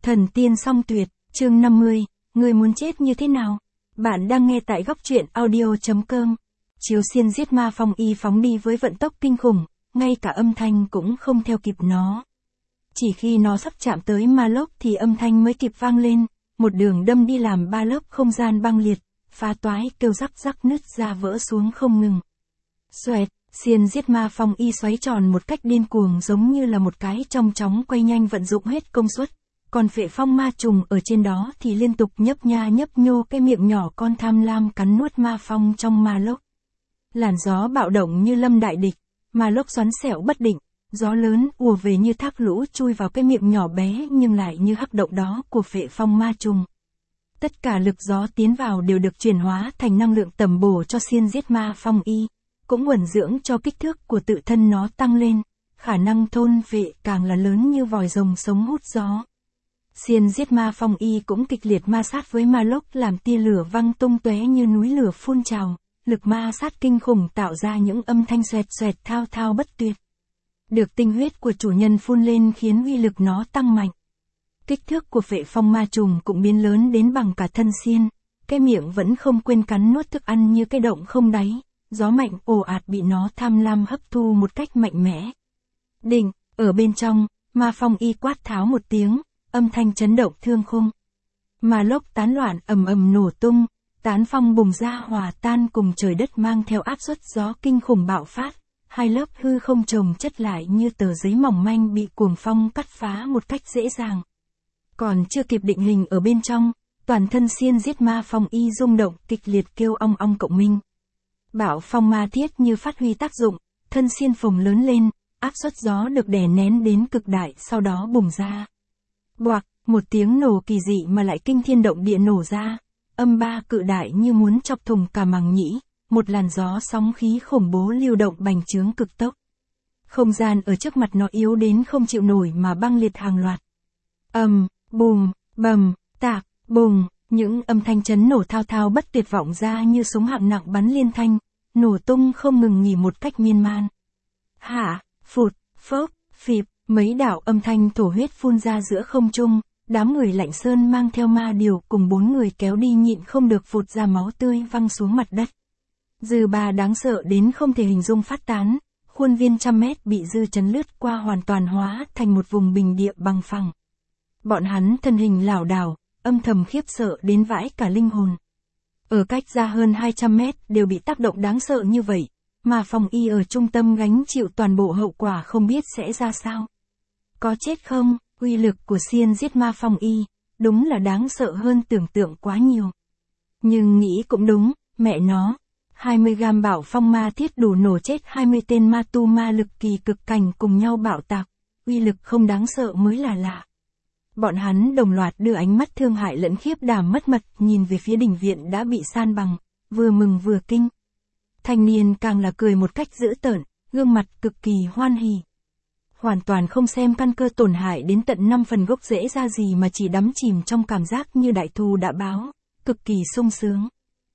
Thần tiên song tuyệt, chương 50, người muốn chết như thế nào? Bạn đang nghe tại góc truyện audio.com. Chiếu xiên giết ma phong y phóng đi với vận tốc kinh khủng, ngay cả âm thanh cũng không theo kịp nó. Chỉ khi nó sắp chạm tới ma lốc thì âm thanh mới kịp vang lên, một đường đâm đi làm ba lớp không gian băng liệt, phá toái kêu rắc rắc nứt ra vỡ xuống không ngừng. Xoẹt, xiên giết ma phong y xoáy tròn một cách điên cuồng giống như là một cái chong chóng quay nhanh vận dụng hết công suất. Còn phệ phong ma trùng ở trên đó thì liên tục nhấp nha nhấp nhô cái miệng nhỏ con tham lam cắn nuốt ma phong trong ma lốc. Làn gió bạo động như lâm đại địch, ma lốc xoắn xẻo bất định, gió lớn ùa về như thác lũ chui vào cái miệng nhỏ bé nhưng lại như hắc động đó của phệ phong ma trùng. Tất cả lực gió tiến vào đều được chuyển hóa thành năng lượng tầm bổ cho xiên giết ma phong y, cũng uẩn dưỡng cho kích thước của tự thân nó tăng lên, khả năng thôn phệ càng là lớn như vòi rồng sống hút gió. Xiên giết ma phong y cũng kịch liệt ma sát với ma lốc làm tia lửa văng tung tóe như núi lửa phun trào, lực ma sát kinh khủng tạo ra những âm thanh xoẹt xoẹt thao thao bất tuyệt. Được tinh huyết của chủ nhân phun lên khiến uy lực nó tăng mạnh. Kích thước của phệ phong ma trùng cũng biến lớn đến bằng cả thân xiên, cái miệng vẫn không quên cắn nuốt thức ăn như cái động không đáy, gió mạnh ồ ạt bị nó tham lam hấp thu một cách mạnh mẽ. Đỉnh, ở bên trong, ma phong y quát tháo một tiếng, âm thanh chấn động thương khung. Ma lốc tán loạn ầm ầm nổ tung, tán phong bùng ra hòa tan cùng trời đất mang theo áp suất gió kinh khủng bạo phát, hai lớp hư không chồng chất lại như tờ giấy mỏng manh bị cuồng phong cắt phá một cách dễ dàng. Còn chưa kịp định hình ở bên trong, toàn thân xiên giết ma phong y rung động kịch liệt kêu ong ong cộng minh. Bạo phong ma thiết như phát huy tác dụng, thân xiên phồng lớn lên, áp suất gió được đè nén đến cực đại sau đó bùng ra. Boạc, một tiếng nổ kỳ dị mà lại kinh thiên động địa nổ ra, âm ba cự đại như muốn chọc thủng cả màng nhĩ, một làn gió sóng khí khủng bố lưu động bành trướng cực tốc. Không gian ở trước mặt nó yếu đến không chịu nổi mà băng liệt hàng loạt. Bùm, bầm, tạc, bùng, những âm thanh chấn nổ thao thao bất tuyệt vọng ra như súng hạng nặng bắn liên thanh, nổ tung không ngừng nghỉ một cách miên man. Hả, phụt, phốc, phịp, mấy đạo âm thanh thổ huyết phun ra giữa không trung, đám người Lạnh Sơn mang theo ma điều cùng 4 người kéo đi nhịn không được phụt ra máu tươi văng xuống mặt đất. Dư ba đáng sợ đến không thể hình dung phát tán, khuôn viên trăm mét bị dư chấn lướt qua hoàn toàn hóa thành một vùng bình địa bằng phẳng. Bọn hắn thân hình lảo đảo, âm thầm khiếp sợ đến vãi cả linh hồn. Ở cách ra hơn 200 mét đều bị tác động đáng sợ như vậy, mà phong y ở trung tâm gánh chịu toàn bộ hậu quả không biết sẽ ra sao. Có chết không, uy lực của xiên giết ma phong y, đúng là đáng sợ hơn tưởng tượng quá nhiều. Nhưng nghĩ cũng đúng, mẹ nó, 20 gam bảo phong ma thiết đủ nổ chết 20 tên ma tu ma lực kỳ cực cảnh cùng nhau bạo tạc, uy lực không đáng sợ mới là lạ. Bọn hắn đồng loạt đưa ánh mắt thương hại lẫn khiếp đảm mất mật nhìn về phía đình viện đã bị san bằng, vừa mừng vừa kinh. Thanh niên càng là cười một cách dữ tợn, gương mặt cực kỳ hoan hỉ. Hoàn toàn không xem căn cơ tổn hại đến tận 5 phần gốc rễ ra gì mà chỉ đắm chìm trong cảm giác như đại thù đã báo, cực kỳ sung sướng.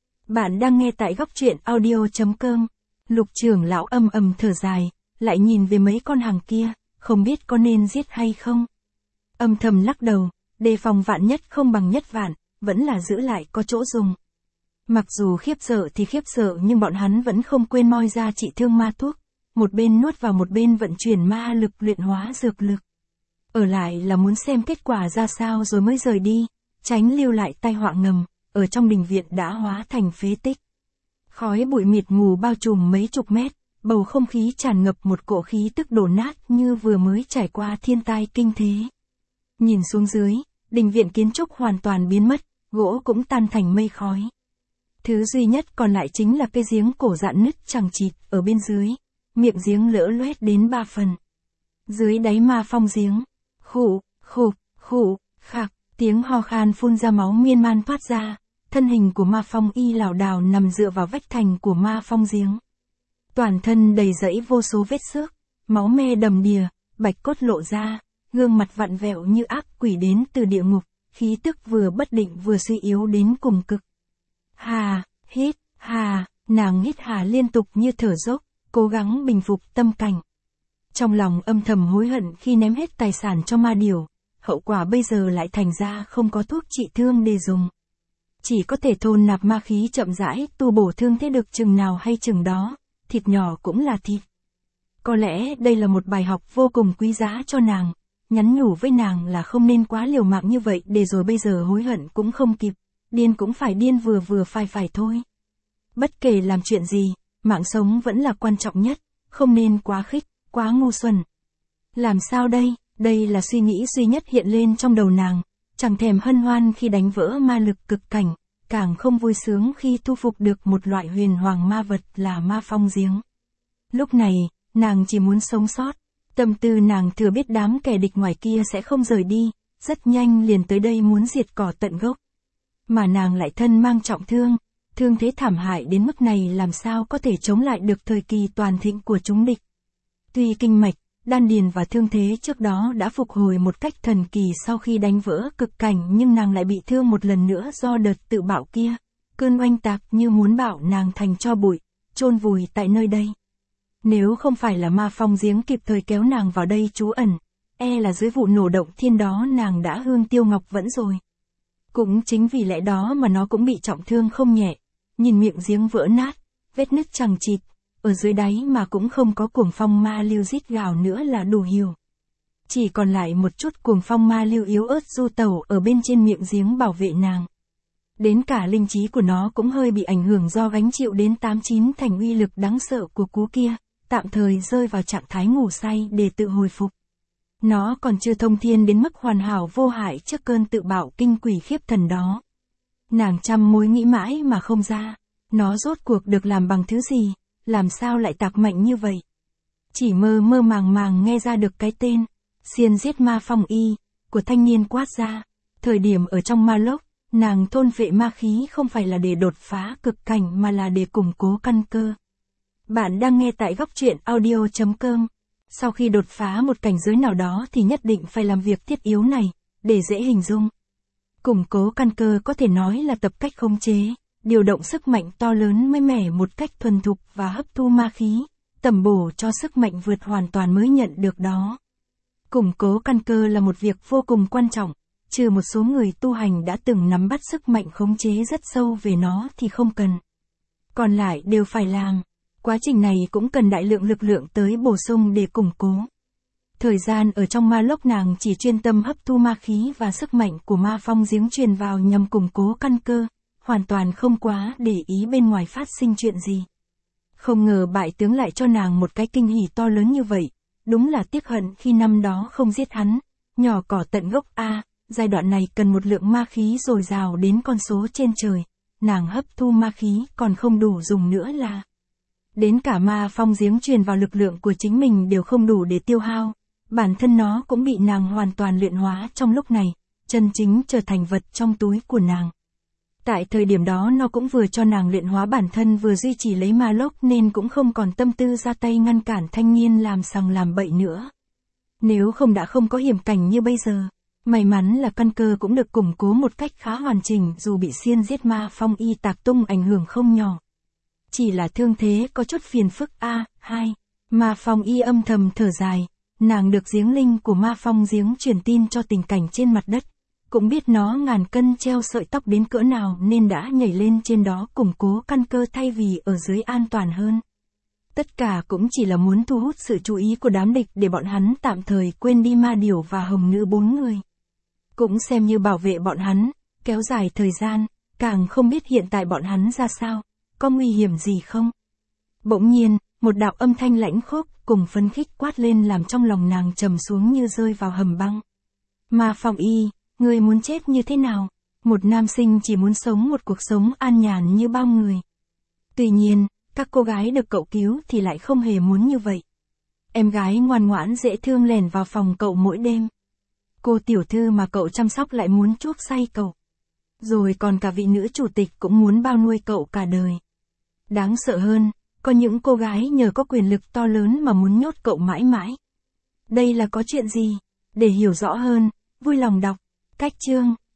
Bạn đang nghe tại góc truyện audio.com. Lục trưởng lão âm thở dài, lại nhìn về mấy con hàng kia, không biết có nên giết hay không. Âm thầm lắc đầu, đề phòng vạn nhất không bằng nhất vạn, vẫn là giữ lại có chỗ dùng. Mặc dù khiếp sợ thì khiếp sợ nhưng bọn hắn vẫn không quên moi ra trị thương ma thuốc, một bên nuốt vào một bên vận chuyển ma lực luyện hóa dược lực. Ở lại là muốn xem kết quả ra sao rồi mới rời đi, tránh lưu lại tai họa ngầm, ở trong đình viện đã hóa thành phế tích. Khói bụi mịt mù bao trùm mấy chục mét, bầu không khí tràn ngập một cỗ khí tức đổ nát như vừa mới trải qua thiên tai kinh thế. Nhìn xuống dưới, đình viện kiến trúc hoàn toàn biến mất, gỗ cũng tan thành mây khói. Thứ duy nhất còn lại chính là cái giếng cổ dạn nứt chằng chịt ở bên dưới, miệng giếng lỡ loét đến 3 phần. Dưới đáy ma phong giếng, khụ, khạc, tiếng ho khan phun ra máu miên man thoát ra, thân hình của ma phong y lảo đảo nằm dựa vào vách thành của ma phong giếng. Toàn thân đầy rẫy vô số vết xước, máu me đầm đìa, bạch cốt lộ ra, gương mặt vặn vẹo như ác quỷ đến từ địa ngục, khí tức vừa bất định vừa suy yếu đến cùng cực. Hít, nàng hít hà liên tục như thở dốc, cố gắng bình phục tâm cảnh. Trong lòng âm thầm hối hận khi ném hết tài sản cho ma điều, hậu quả bây giờ lại thành ra không có thuốc trị thương để dùng. Chỉ có thể thôn nạp ma khí chậm rãi tu bổ thương thế được chừng nào hay chừng đó, thịt nhỏ cũng là thịt. Có lẽ đây là một bài học vô cùng quý giá cho nàng, nhắn nhủ với nàng là không nên quá liều mạng như vậy để rồi bây giờ hối hận cũng không kịp, điên cũng phải điên vừa vừa phải thôi. Bất kể làm chuyện gì, mạng sống vẫn là quan trọng nhất, không nên quá khích, quá ngu xuẩn. Làm sao đây? Đây là suy nghĩ duy nhất hiện lên trong đầu nàng, chẳng thèm hân hoan khi đánh vỡ ma lực cực cảnh, càng không vui sướng khi thu phục được một loại huyền hoàng ma vật là ma phong giếng. Lúc này, nàng chỉ muốn sống sót, tâm tư nàng thừa biết đám kẻ địch ngoài kia sẽ không rời đi, rất nhanh liền tới đây muốn diệt cỏ tận gốc. Mà nàng lại thân mang trọng thương, thương thế thảm hại đến mức này làm sao có thể chống lại được thời kỳ toàn thịnh của chúng địch. Tuy kinh mạch, đan điền và thương thế trước đó đã phục hồi một cách thần kỳ sau khi đánh vỡ cực cảnh nhưng nàng lại bị thương một lần nữa do đợt tự bạo kia, cơn oanh tạc như muốn bạo nàng thành tro bụi, chôn vùi tại nơi đây. Nếu không phải là ma phong giếng kịp thời kéo nàng vào đây trú ẩn, là dưới vụ nổ động thiên đó nàng đã hương tiêu ngọc vẫn rồi. Cũng chính vì lẽ đó mà nó cũng bị trọng thương không nhẹ, nhìn miệng giếng vỡ nát, vết nứt chằng chịt, ở dưới đáy mà cũng không có cuồng phong ma lưu rít gào nữa là đủ hiểu. Chỉ còn lại một chút cuồng phong ma lưu yếu ớt du tẩu ở bên trên miệng giếng bảo vệ nàng. Đến cả linh trí của nó cũng hơi bị ảnh hưởng do gánh chịu đến 89 thành uy lực đáng sợ của cú kia, tạm thời rơi vào trạng thái ngủ say để tự hồi phục. Nó còn chưa thông thiên đến mức hoàn hảo vô hại trước cơn tự bạo kinh quỷ khiếp thần đó. Nàng trăm mối nghĩ mãi mà không ra, nó rốt cuộc được làm bằng thứ gì, làm sao lại tạc mạnh như vậy. Chỉ mơ mơ màng nghe ra được cái tên, xiên giết ma phong y, của thanh niên quát ra. Thời điểm ở trong ma lốc, nàng thôn phệ ma khí không phải là để đột phá cực cảnh mà là để củng cố căn cơ. Bạn đang nghe tại góc truyện audio.com. Sau khi đột phá một cảnh giới nào đó thì nhất định phải làm việc thiết yếu này, để dễ hình dung. Củng cố căn cơ có thể nói là tập cách khống chế, điều động sức mạnh to lớn mới mẻ một cách thuần thục và hấp thu ma khí, tẩm bổ cho sức mạnh vượt hoàn toàn mới nhận được đó. Củng cố căn cơ là một việc vô cùng quan trọng, trừ một số người tu hành đã từng nắm bắt sức mạnh khống chế rất sâu về nó thì không cần. Còn lại đều phải làm. Quá trình này cũng cần đại lượng lực lượng tới bổ sung để củng cố. Thời gian ở trong ma lốc nàng chỉ chuyên tâm hấp thu ma khí và sức mạnh của ma phong giếng truyền vào nhằm củng cố căn cơ, hoàn toàn không quá để ý bên ngoài phát sinh chuyện gì. Không ngờ bại tướng lại cho nàng một cái kinh hỉ to lớn như vậy, đúng là tiếc hận khi năm đó không giết hắn, nhỏ cỏ tận gốc a, giai đoạn này cần một lượng ma khí dồi dào đến con số trên trời, nàng hấp thu ma khí còn không đủ dùng nữa là. Đến cả ma phong giếng truyền vào lực lượng của chính mình đều không đủ để tiêu hao, bản thân nó cũng bị nàng hoàn toàn luyện hóa trong lúc này, chân chính trở thành vật trong túi của nàng. Tại thời điểm đó nó cũng vừa cho nàng luyện hóa bản thân vừa duy trì lấy ma lốc nên cũng không còn tâm tư ra tay ngăn cản thanh niên làm sằng làm bậy nữa. Nếu không đã không có hiểm cảnh như bây giờ, may mắn là căn cơ cũng được củng cố một cách khá hoàn chỉnh dù bị xiên giết ma phong y tạc tung ảnh hưởng không nhỏ. Chỉ là thương thế có chút phiền phức hai. Ma phong y âm thầm thở dài, nàng được giếng linh của ma phong giếng truyền tin cho tình cảnh trên mặt đất, cũng biết nó ngàn cân treo sợi tóc đến cỡ nào nên đã nhảy lên trên đó củng cố căn cơ thay vì ở dưới an toàn hơn. Tất cả cũng chỉ là muốn thu hút sự chú ý của đám địch để bọn hắn tạm thời quên đi ma điểu và hồng nữ 4 người. Cũng xem như bảo vệ bọn hắn, kéo dài thời gian, càng không biết hiện tại bọn hắn ra sao, có nguy hiểm gì không. Bỗng nhiên, một đạo âm thanh lãnh khốc cùng phấn khích quát lên làm trong lòng nàng trầm xuống như rơi vào hầm băng. Ma phong y, ngươi muốn chết như thế nào? Một nam sinh chỉ muốn sống một cuộc sống an nhàn như bao người. Tuy nhiên, các cô gái được cậu cứu thì lại không hề muốn như vậy. Em gái ngoan ngoãn dễ thương lèn vào phòng cậu mỗi đêm. Cô tiểu thư mà cậu chăm sóc lại muốn chuốc say cậu. Rồi còn cả vị nữ chủ tịch cũng muốn bao nuôi cậu cả đời. Đáng sợ hơn, có những cô gái nhờ có quyền lực to lớn mà muốn nhốt cậu mãi mãi. Đây là có chuyện gì? Để hiểu rõ hơn, vui lòng đọc. Cách chương